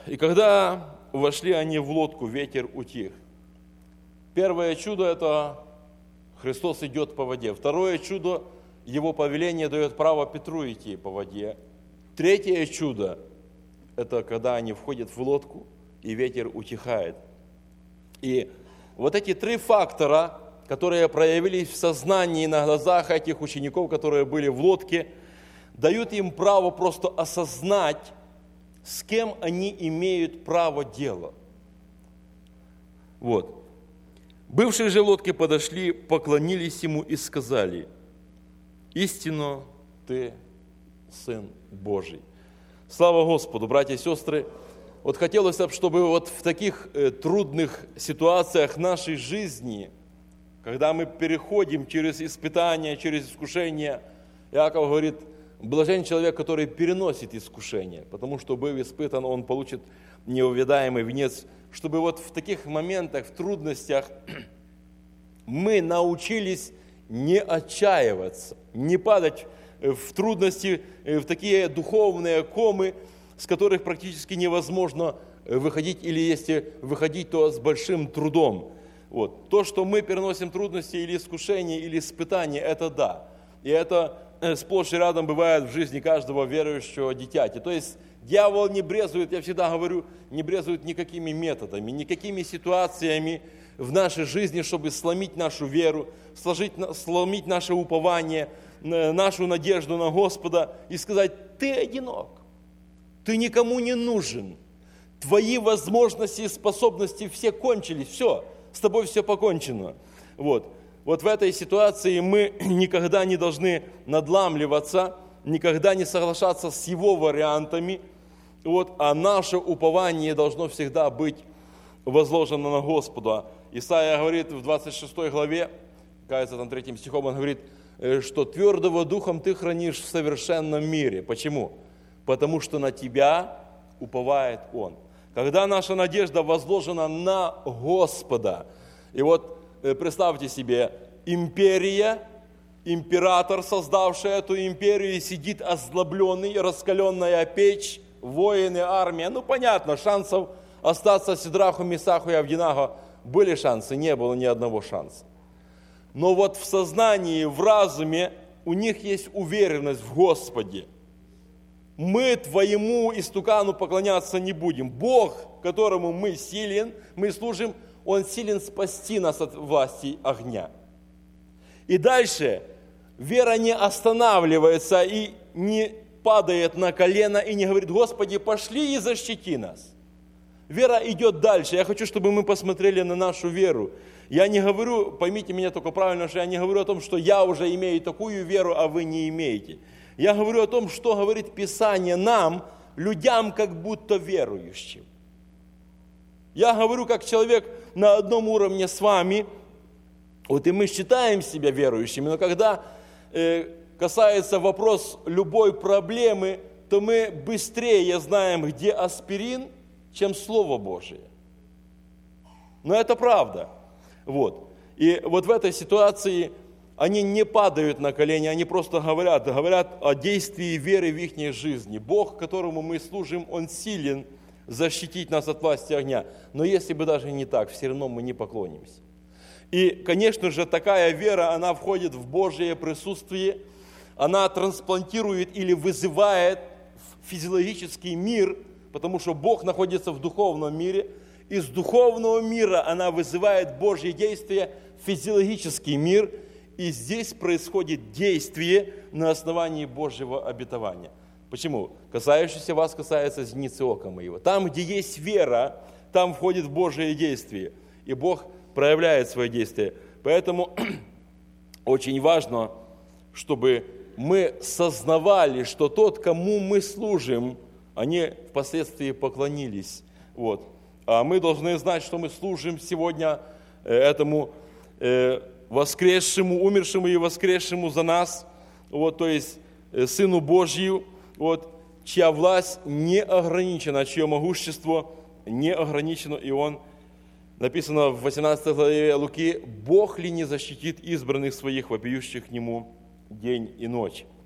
И когда вошли они в лодку, ветер утих. Первое чудо – это Христос идет по воде. Второе чудо – Его повеление дает право Петру идти по воде. Третье чудо – это когда они входят в лодку, и ветер утихает. И вот эти три фактора, которые проявились в сознании на глазах этих учеников, которые были в лодке, дают им право просто осознать, с кем они имеют право дела. Вот. Бывшие же в лодке подошли, поклонились ему и сказали: «Истинно ты Сын Божий». Слава Господу, братья и сестры! Вот хотелось бы, чтобы вот в таких трудных ситуациях нашей жизни, когда мы переходим через испытания, через искушения, Иаков говорит: блажен человек, который переносит искушение, потому что, быв испытан, он получит неувядаемый венец. Чтобы вот в таких моментах, в трудностях мы научились не отчаиваться, не падать в трудности, в такие духовные комы, с которых практически невозможно выходить, или если выходить, то с большим трудом. Вот. То, что мы переносим трудности или искушения, или испытания, это да. И это сплошь и рядом бывает в жизни каждого верующего дитяти. То есть дьявол не брезует, я всегда говорю, не брезует никакими методами, никакими ситуациями в нашей жизни, чтобы сломить нашу веру, сломить наше упование, нашу надежду на Господа и сказать: ты одинок, ты никому не нужен, твои возможности и способности все кончились, все, с тобой все покончено. Вот в этой ситуации мы никогда не должны надламливаться, никогда не соглашаться с его вариантами, а наше упование должно всегда быть возложено на Господа. Исаия говорит в 26 главе, кажется, там 3 стихом, он говорит, что твердого духом ты хранишь в совершенном мире. Почему? Потому что на тебя уповает Он. Когда наша надежда возложена на Господа, и вот представьте себе, империя, император, создавший эту империю, сидит озлобленный, раскаленная печь, воины, армия. Понятно, шансов остаться Сидраху, Месаху и Авдинаго были шансы, не было ни одного шанса. Но вот в сознании, в разуме у них есть уверенность в Господе. Мы твоему истукану поклоняться не будем. Бог, которому мы служим, Он силен спасти нас от власти огня. И дальше вера не останавливается и не падает на колено и не говорит: Господи, пошли и защити нас. Вера идет дальше. Я хочу, чтобы мы посмотрели на нашу веру. Я не говорю, поймите меня только правильно, что я не говорю о том, что я уже имею такую веру, а вы не имеете. Я говорю о том, что говорит Писание нам, людям, как будто верующим. Я говорю как человек на одном уровне с вами, и мы считаем себя верующими, но когда касается вопрос любой проблемы, то мы быстрее знаем, где аспирин, чем Слово Божие. Но это правда. И в этой ситуации они не падают на колени, они просто говорят о действии веры в их жизни. Бог, которому мы служим, Он силен защитить нас от власти огня. Но если бы даже не так, все равно мы не поклонимся. И, конечно же, такая вера, она входит в Божие присутствие, она трансплантирует или вызывает физиологический мир, потому что Бог находится в духовном мире. Из духовного мира она вызывает Божье действие в физиологический мир, и здесь происходит действие на основании Божьего обетования. Почему? Касающийся вас касается зеницы ока моего. Там, где есть вера, там входит Божие действие, и Бог проявляет свои действия. Поэтому очень важно, чтобы мы сознавали, что тот, кому мы служим, они впоследствии поклонились. А мы должны знать, что мы служим сегодня этому воскресшему, умершему и воскресшему за нас, то есть Сыну Божию, чья власть не ограничена, чье могущество не ограничено, и Он, написано в 18 главе Луки: «Бог ли не защитит избранных своих, вопиющих к Нему день и ночь?»